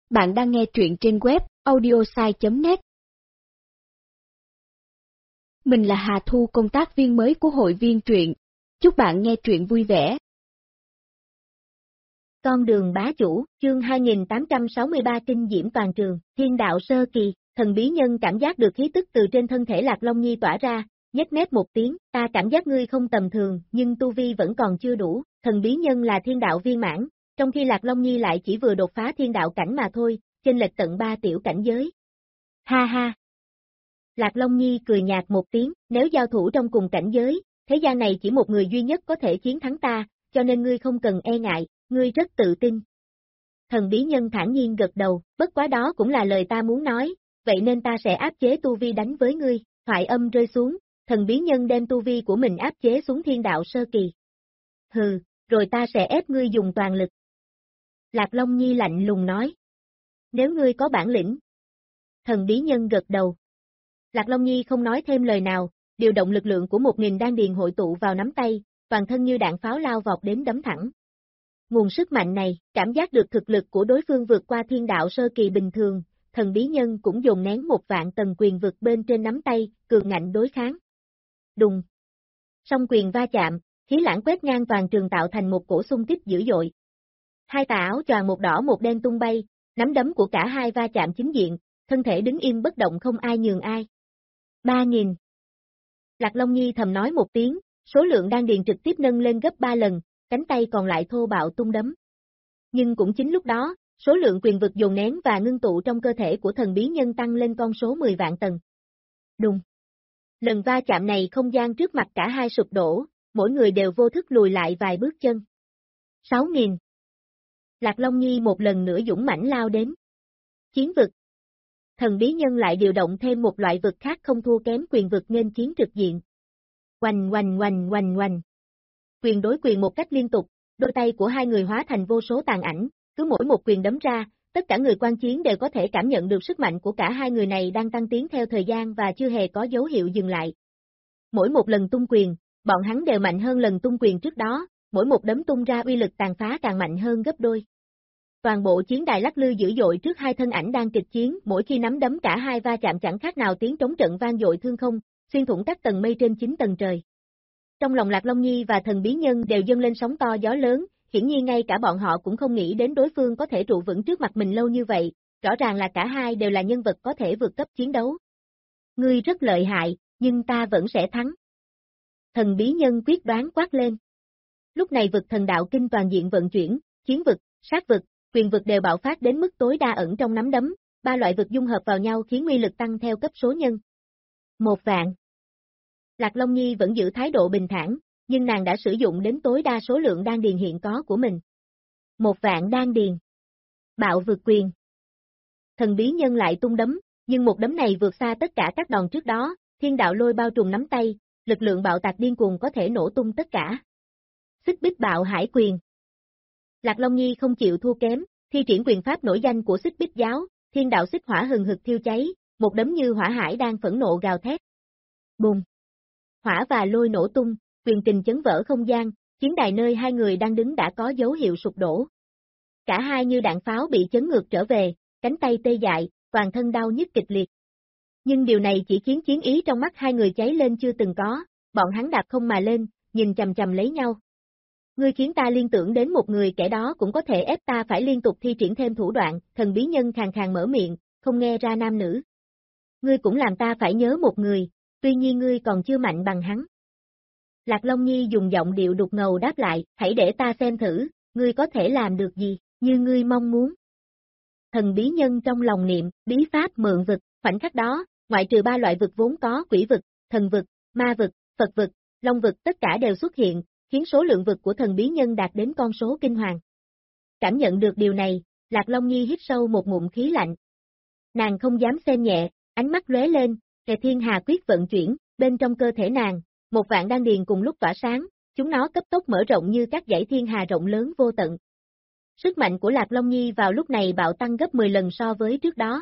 Bạn đang nghe truyện trên web audiosai.net. Mình là Hà Thu, công tác viên mới của hội viên truyện. Chúc bạn nghe truyện vui vẻ. Con đường bá chủ, chương 2863 kinh diễm toàn trường, thiên đạo sơ kỳ, thần bí nhân cảm giác được khí tức từ trên thân thể Lạc Long Nhi tỏa ra, nhếch mép một tiếng, ta cảm giác ngươi không tầm thường, nhưng tu vi vẫn còn chưa đủ, thần bí nhân là thiên đạo viên mãn, trong khi Lạc Long Nhi lại chỉ vừa đột phá thiên đạo cảnh mà thôi, chênh lệch tận 3 tiểu cảnh giới. Ha ha! Lạc Long Nhi cười nhạt một tiếng, nếu giao thủ trong cùng cảnh giới, thế gian này chỉ một người duy nhất có thể chiến thắng ta, cho nên ngươi không cần e ngại, ngươi rất tự tin. Thần bí nhân thản nhiên gật đầu, bất quá đó cũng là lời ta muốn nói, vậy nên ta sẽ áp chế tu vi đánh với ngươi, thoại âm rơi xuống, thần bí nhân đem tu vi của mình áp chế xuống thiên đạo sơ kỳ. Hừ, rồi ta sẽ ép ngươi dùng toàn lực. Lạc Long Nhi lạnh lùng nói. Nếu ngươi có bản lĩnh. Thần bí nhân gật đầu. Lạc Long Nhi không nói thêm lời nào, điều động lực lượng của 1000 đan điền hội tụ vào nắm tay, toàn thân như đạn pháo lao vọt đến đấm thẳng. Nguồn sức mạnh này, cảm giác được thực lực của đối phương vượt qua thiên đạo sơ kỳ bình thường, thần bí nhân cũng dồn nén 1.000 tầng quyền vực bên trên nắm tay, cường ngạnh đối kháng. Đùng. Song quyền va chạm, khí lãng quét ngang toàn trường tạo thành một cổ xung kích dữ dội. Hai tà áo choàng một đỏ một đen tung bay, nắm đấm của cả hai va chạm chính diện, thân thể đứng im bất động không ai nhường ai. 3000. Lạc Long Nhi thầm nói một tiếng, số lượng đan điền trực tiếp nâng lên gấp 3 lần, cánh tay còn lại thô bạo tung đấm. Nhưng cũng chính lúc đó, số lượng quyền vực dồn nén và ngưng tụ trong cơ thể của thần bí nhân tăng lên con số 10 vạn tầng. Đùng. Lần va chạm này không gian trước mặt cả hai sụp đổ, mỗi người đều vô thức lùi lại vài bước chân. 6000. Lạc Long Nhi một lần nữa dũng mãnh lao đến. Chiến vực. Thần bí nhân lại điều động thêm một loại vực khác không thua kém quyền vực nghênh chiến trực diện. Oanh oanh oanh oanh oanh. Quyền đối quyền một cách liên tục, đôi tay của hai người hóa thành vô số tàn ảnh, cứ mỗi một quyền đấm ra, tất cả người quan chiến đều có thể cảm nhận được sức mạnh của cả hai người này đang tăng tiến theo thời gian và chưa hề có dấu hiệu dừng lại. Mỗi một lần tung quyền, bọn hắn đều mạnh hơn lần tung quyền trước đó, mỗi một đấm tung ra uy lực tàn phá càng mạnh hơn gấp đôi. Toàn bộ chiến đài lắc lư dữ dội trước hai thân ảnh đang kịch chiến, mỗi khi nắm đấm cả hai va chạm chẳng khác nào tiếng trống trận vang dội thương không, xuyên thủng các tầng mây trên 9 tầng trời. Trong lòng Lạc Long Nhi và thần bí nhân đều dâng lên sóng to gió lớn, hiển nhiên ngay cả bọn họ cũng không nghĩ đến đối phương có thể trụ vững trước mặt mình lâu như vậy, rõ ràng là cả hai đều là nhân vật có thể vượt cấp chiến đấu. Ngươi rất lợi hại, nhưng ta vẫn sẽ thắng. Thần bí nhân quyết đoán quát lên. Lúc này vực thần đạo kinh toàn diện vận chuyển, chiến vực, sát vực, quyền vực đều bạo phát đến mức tối đa ẩn trong nắm đấm, ba loại vực dung hợp vào nhau khiến uy lực tăng theo cấp số nhân. 1 vạn. Lạc Long Nhi vẫn giữ thái độ bình thản, nhưng nàng đã sử dụng đến tối đa số lượng đan điền hiện có của mình. 1 vạn đan điền. Bạo vực quyền. Thần bí nhân lại tung đấm, nhưng một đấm này vượt xa tất cả các đòn trước đó, thiên đạo lôi bao trùm nắm tay, lực lượng bạo tạc điên cuồng có thể nổ tung tất cả. Xích bích bạo hải quyền. Lạc Long Nhi không chịu thua kém, thi triển quyền pháp nổi danh của xích bích giáo, thiên đạo xích hỏa hừng hực thiêu cháy, một đấm như hỏa hải đang phẫn nộ gào thét. Bùng! Hỏa và lôi nổ tung, quyền kình chấn vỡ không gian, chiến đài nơi hai người đang đứng đã có dấu hiệu sụp đổ. Cả hai như đạn pháo bị chấn ngược trở về, cánh tay tê dại, toàn thân đau nhức kịch liệt. Nhưng điều này chỉ khiến chiến ý trong mắt hai người cháy lên chưa từng có, bọn hắn đạp không mà lên, nhìn chằm chằm lấy nhau. Ngươi khiến ta liên tưởng đến một người, kẻ đó cũng có thể ép ta phải liên tục thi triển thêm thủ đoạn, thần bí nhân khàn khàn mở miệng, không nghe ra nam nữ. Ngươi cũng làm ta phải nhớ một người, tuy nhiên ngươi còn chưa mạnh bằng hắn. Lạc Long Nhi dùng giọng điệu đục ngầu đáp lại, hãy để ta xem thử, ngươi có thể làm được gì, như ngươi mong muốn. Thần bí nhân trong lòng niệm, bí pháp mượn vực, khoảnh khắc đó, ngoại trừ 3 loại vực vốn có, quỷ vực, thần vực, ma vực, Phật vực, long vực tất cả đều xuất hiện, khiến số lượng vực của thần bí nhân đạt đến con số kinh hoàng. Cảm nhận được điều này, Lạc Long Nhi hít sâu một ngụm khí lạnh. Nàng không dám xem nhẹ, ánh mắt lóe lên, Kề Thiên Hà quyết vận chuyển, bên trong cơ thể nàng, 1 vạn đan điền cùng lúc tỏa sáng, chúng nó cấp tốc mở rộng như các dãy thiên hà rộng lớn vô tận. Sức mạnh của Lạc Long Nhi vào lúc này bạo tăng gấp 10 lần so với trước đó.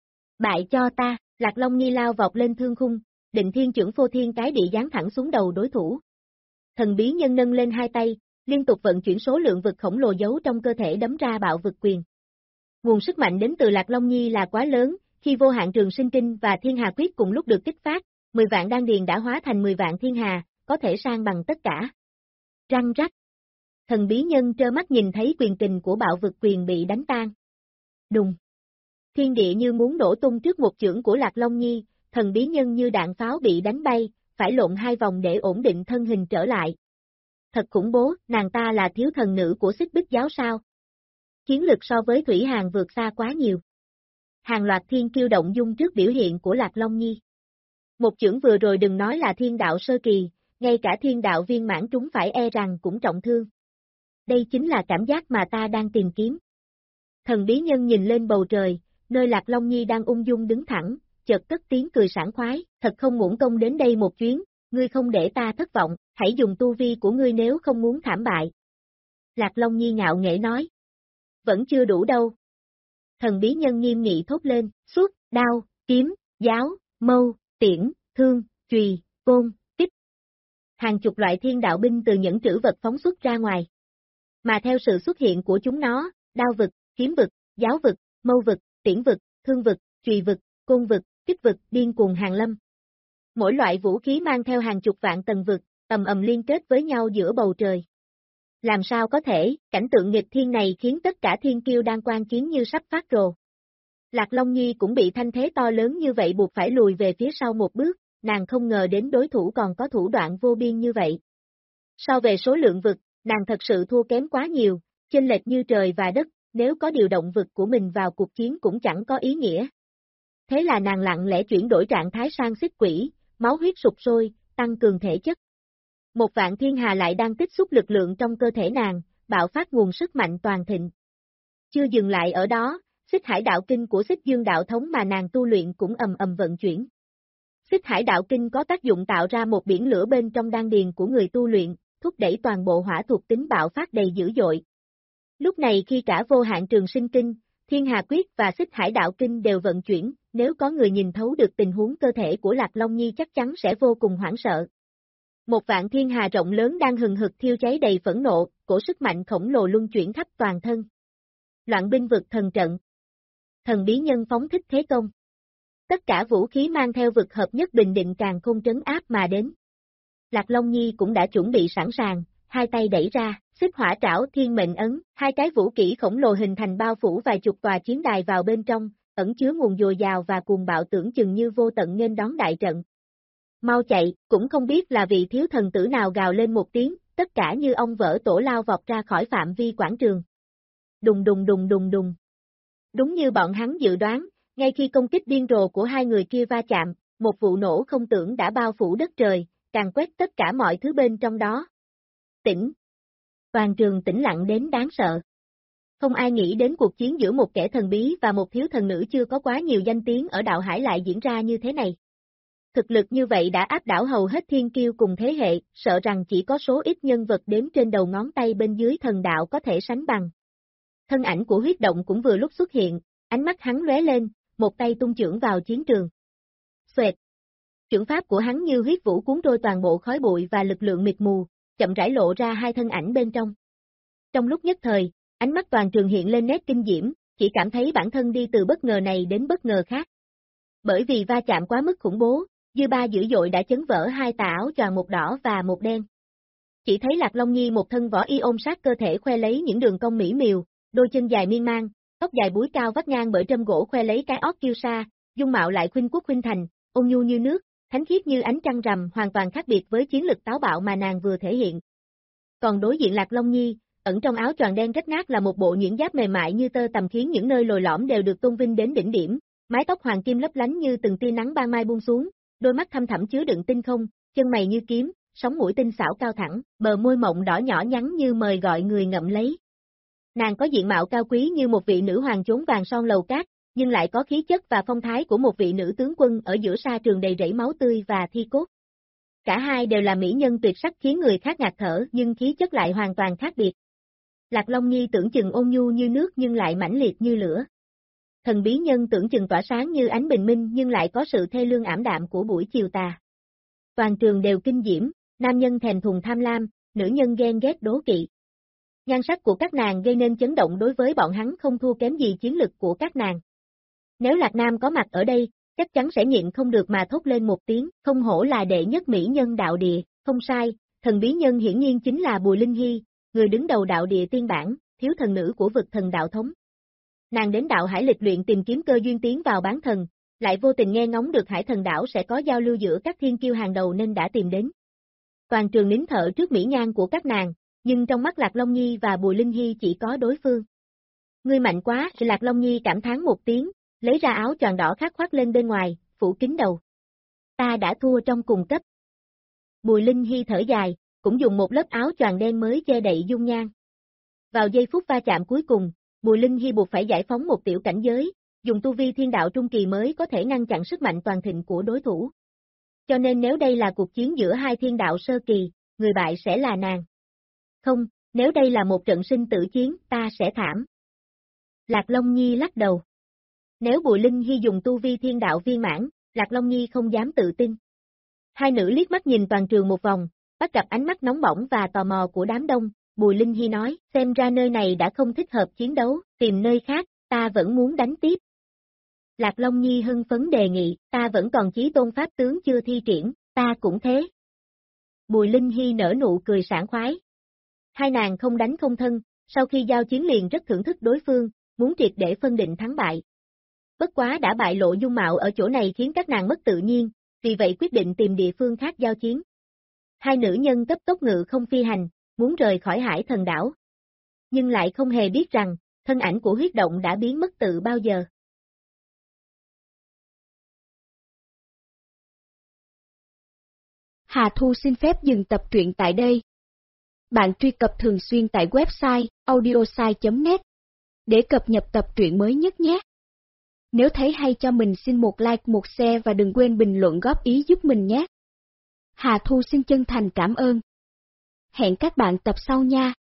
Bại cho ta, Lạc Long Nhi lao vọt lên thương khung, định thiên chưởng phô thiên cái địa giáng thẳng xuống đầu đối thủ. Thần bí nhân nâng lên hai tay, liên tục vận chuyển số lượng vực khổng lồ giấu trong cơ thể đấm ra bạo vực quyền. Nguồn sức mạnh đến từ Lạc Long Nhi là quá lớn, khi Vô Hạn Trường Sinh Kinh và Thiên Hà Quyết cùng lúc được kích phát, 10 vạn đan điền đã hóa thành 10 vạn thiên hà, có thể san bằng tất cả. Răng rắc. Thần bí nhân trơ mắt nhìn thấy quyền kình của bạo vực quyền bị đánh tan. Đùng. Thiên địa như muốn đổ tung trước một chưởng của Lạc Long Nhi, thần bí nhân như đạn pháo bị đánh bay, phải lộn 2 vòng để ổn định thân hình trở lại. Thật khủng bố, nàng ta là thiếu thần nữ của Xích Bích giáo sao? Chiến lực so với Thủy Hàn vượt xa quá nhiều. Hàng loạt thiên kiêu động dung trước biểu hiện của Lạc Long Nhi. Một chưởng vừa rồi đừng nói là thiên đạo sơ kỳ, ngay cả thiên đạo viên mãn trúng phải e rằng cũng trọng thương. Đây chính là cảm giác mà ta đang tìm kiếm. Thần bí nhân nhìn lên bầu trời, nơi Lạc Long Nhi đang ung dung đứng thẳng, chợt cất tiếng cười sảng khoái, thật không uổng công đến đây một chuyến, ngươi không để ta thất vọng, hãy dùng tu vi của ngươi nếu không muốn thảm bại. Lạc Long Nhi ngạo nghễ nói. Vẫn chưa đủ đâu. Thần bí nhân nghiêm nghị thốt lên, xuất, đao, kiếm, giáo, mâu, tiễn, thương, chùy, côn, kích. Hàng chục loại thiên đạo binh từ những trữ vật phóng xuất ra ngoài. Mà theo sự xuất hiện của chúng nó, đao vực, kiếm vực, giáo vực, mâu vực, tiễn vực, thương vực, chùy vực, côn vực, kích vực điên cuồng hàng lâm. Mỗi loại vũ khí mang theo hàng chục vạn tầng vực, ầm ầm liên kết với nhau giữa bầu trời. Làm sao có thể, cảnh tượng nghịch thiên này khiến tất cả thiên kiêu đang quan chiến như sắp phát rồ. Lạc Long Nhi cũng bị thanh thế to lớn như vậy buộc phải lùi về phía sau một bước, nàng không ngờ đến đối thủ còn có thủ đoạn vô biên như vậy. So về số lượng vực, nàng thật sự thua kém quá nhiều, chênh lệch như trời và đất, nếu có điều động vực của mình vào cuộc chiến cũng chẳng có ý nghĩa. Thế là nàng lặng lẽ chuyển đổi trạng thái sang xích quỷ, máu huyết sục sôi, tăng cường thể chất. Một vạn thiên hà lại đang tích xúc lực lượng trong cơ thể nàng, bạo phát nguồn sức mạnh toàn thịnh. Chưa dừng lại ở đó, Xích Hải Đạo Kinh của Xích Dương Đạo Thống mà nàng tu luyện cũng ầm ầm vận chuyển. Xích Hải Đạo Kinh có tác dụng tạo ra một biển lửa bên trong đan điền của người tu luyện, thúc đẩy toàn bộ hỏa thuộc tính bạo phát đầy dữ dội. Lúc này khi cả Vô Hạn Trường Sinh Kinh, Thiên Hà Quyết và Xích Hải Đạo Kinh đều vận chuyển, nếu có người nhìn thấu được tình huống cơ thể của Lạc Long Nhi chắc chắn sẽ vô cùng hoảng sợ. Một vạn thiên hà rộng lớn đang hừng hực thiêu cháy đầy phẫn nộ, cổ sức mạnh khổng lồ luân chuyển khắp toàn thân. Loạn binh vực thần trận. Thần bí nhân phóng thích thế công. Tất cả vũ khí mang theo vực hợp nhất bình định càng không trấn áp mà đến. Lạc Long Nhi cũng đã chuẩn bị sẵn sàng, hai tay đẩy ra, xích hỏa trảo thiên mệnh ấn, hai cái vũ kỹ khổng lồ hình thành bao phủ vài chục tòa chiến đài vào bên trong, ẩn chứa nguồn dồi dào và cuồng bạo tưởng chừng như vô tận nghênh đón đại trận. Mau chạy, cũng không biết là vị thiếu thần tử nào gào lên một tiếng, tất cả như ong vỡ tổ lao vọt ra khỏi phạm vi quảng trường. Đùng đùng đùng đùng đùng. Đúng như bọn hắn dự đoán, ngay khi công kích điên rồ của hai người kia va chạm, một vụ nổ không tưởng đã bao phủ đất trời, càn quét tất cả mọi thứ bên trong đó. Tĩnh. Toàn trường tĩnh lặng đến đáng sợ. Không ai nghĩ đến cuộc chiến giữa một kẻ thần bí và một thiếu thần nữ chưa có quá nhiều danh tiếng ở đạo hải lại diễn ra như thế này. Thực lực như vậy đã áp đảo hầu hết thiên kiêu cùng thế hệ, sợ rằng chỉ có số ít nhân vật đếm trên đầu ngón tay bên dưới thần đạo có thể sánh bằng. Thân ảnh của huyết động cũng vừa lúc xuất hiện, ánh mắt hắn lóe lên, một tay tung chưởng vào chiến trường. Xoẹt! Chưởng pháp của hắn như huyết vũ cuốn trôi toàn bộ khói bụi và lực lượng mịt mù, chậm rãi lộ ra hai thân ảnh bên trong. Trong lúc nhất thời, ánh mắt toàn trường hiện lên nét kinh diễm, chỉ cảm thấy bản thân đi từ bất ngờ này đến bất ngờ khác. Bởi vì va chạm quá mức khủng bố, dư ba dữ dội đã chấn vỡ hai tà áo choàng một đỏ và một đen. Chỉ thấy Lạc Long Nhi một thân võ y ôm sát cơ thể khoe lấy những đường cong mỹ miều, đôi chân dài miên man, tóc dài búi cao vắt ngang bởi trâm gỗ khoe lấy cái ót kiêu sa, dung mạo lại khuynh quốc khuynh thành, ôn nhu như nước, thánh khiết như ánh trăng rằm, hoàn toàn khác biệt với chiến lực táo bạo mà nàng vừa thể hiện. Còn đối diện Lạc Long Nhi, ẩn trong áo choàng đen rách nát là một bộ nhuyễn giáp mềm mại như tơ tằm khiến những nơi lồi lõm đều được tôn vinh đến đỉnh điểm, mái tóc hoàng kim lấp lánh như từng tia nắng ban mai buông xuống, đôi mắt thâm thẳm chứa đựng tinh không, chân mày như kiếm, sống mũi tinh xảo cao thẳng, bờ môi mọng đỏ nhỏ nhắn như mời gọi người ngậm lấy. Nàng có diện mạo cao quý như một vị nữ hoàng chốn vàng son lầu cát, nhưng lại có khí chất và phong thái của một vị nữ tướng quân ở giữa sa trường đầy rẫy máu tươi và thi cốt. Cả hai đều là mỹ nhân tuyệt sắc khiến người khác ngạt thở nhưng khí chất lại hoàn toàn khác biệt. Lạc Long Nhi tưởng chừng ôn nhu như nước nhưng lại mãnh liệt như lửa. Thần bí nhân tưởng chừng tỏa sáng như ánh bình minh nhưng lại có sự thê lương ảm đạm của buổi chiều tà. Toàn trường đều kinh diễm, nam nhân thèm thuồng tham lam, nữ nhân ghen ghét đố kỵ. Nhan sắc của các nàng gây nên chấn động đối với bọn hắn không thua kém gì chiến lực của các nàng. Nếu Lạc Nam có mặt ở đây, chắc chắn sẽ nhịn không được mà thốt lên một tiếng, không hổ là đệ nhất mỹ nhân đạo địa, không sai, thần bí nhân hiển nhiên chính là Bùi Linh Hy, người đứng đầu đạo địa tiên bản, thiếu thần nữ của vực thần đạo thống. Nàng đến đạo hải lịch luyện tìm kiếm cơ duyên tiến vào bán thần, lại vô tình nghe ngóng được hải thần đảo sẽ có giao lưu giữa các thiên kiêu hàng đầu nên đã tìm đến. Toàn trường nín thở trước mỹ nhan của các nàng, nhưng trong mắt Lạc Long Nhi và Bùi Linh Hy chỉ có đối phương. Ngươi mạnh quá, Lạc Long Nhi cảm thán một tiếng, lấy ra áo choàng đỏ khác khoác lên bên ngoài, phủ kín đầu. Ta đã thua trong cùng cấp. Bùi Linh Hy thở dài, cũng dùng một lớp áo choàng đen mới che đậy dung nhan. Vào giây phút va chạm cuối cùng, Bùi Linh Hy buộc phải giải phóng một tiểu cảnh giới, dùng tu vi thiên đạo trung kỳ mới có thể ngăn chặn sức mạnh toàn thịnh của đối thủ. Cho nên nếu đây là cuộc chiến giữa hai thiên đạo sơ kỳ, người bại sẽ là nàng. Không, nếu đây là một trận sinh tử chiến, ta sẽ thảm. Lạc Long Nhi lắc đầu. Nếu Bùi Linh Hy dùng tu vi thiên đạo viên mãn, Lạc Long Nhi không dám tự tin. Hai nữ liếc mắt nhìn toàn trường một vòng, bắt gặp ánh mắt nóng bỏng và tò mò của đám đông, Bùi Linh Hy nói, xem ra nơi này đã không thích hợp chiến đấu, tìm nơi khác, ta vẫn muốn đánh tiếp. Lạc Long Nhi hưng phấn đề nghị, ta vẫn còn chí tôn pháp tướng chưa thi triển, ta cũng thế. Bùi Linh Hy nở nụ cười sảng khoái. Hai nàng không đánh không thân, sau khi giao chiến liền rất thưởng thức đối phương, muốn triệt để phân định thắng bại. Bất quá đã bại lộ dung mạo ở chỗ này khiến các nàng mất tự nhiên, vì vậy quyết định tìm địa phương khác giao chiến. Hai nữ nhân cấp tốc ngự không phi hành, muốn rời khỏi hải thần đảo. Nhưng lại không hề biết rằng, thân ảnh của huyết động đã biến mất từ bao giờ. Hà Thu xin phép dừng tập truyện tại đây. Bạn truy cập thường xuyên tại website audiosai.net để cập nhật tập truyện mới nhất nhé. Nếu thấy hay cho mình xin một like, một share và đừng quên bình luận góp ý giúp mình nhé. Hà Thu xin chân thành cảm ơn. Hẹn các bạn tập sau nha.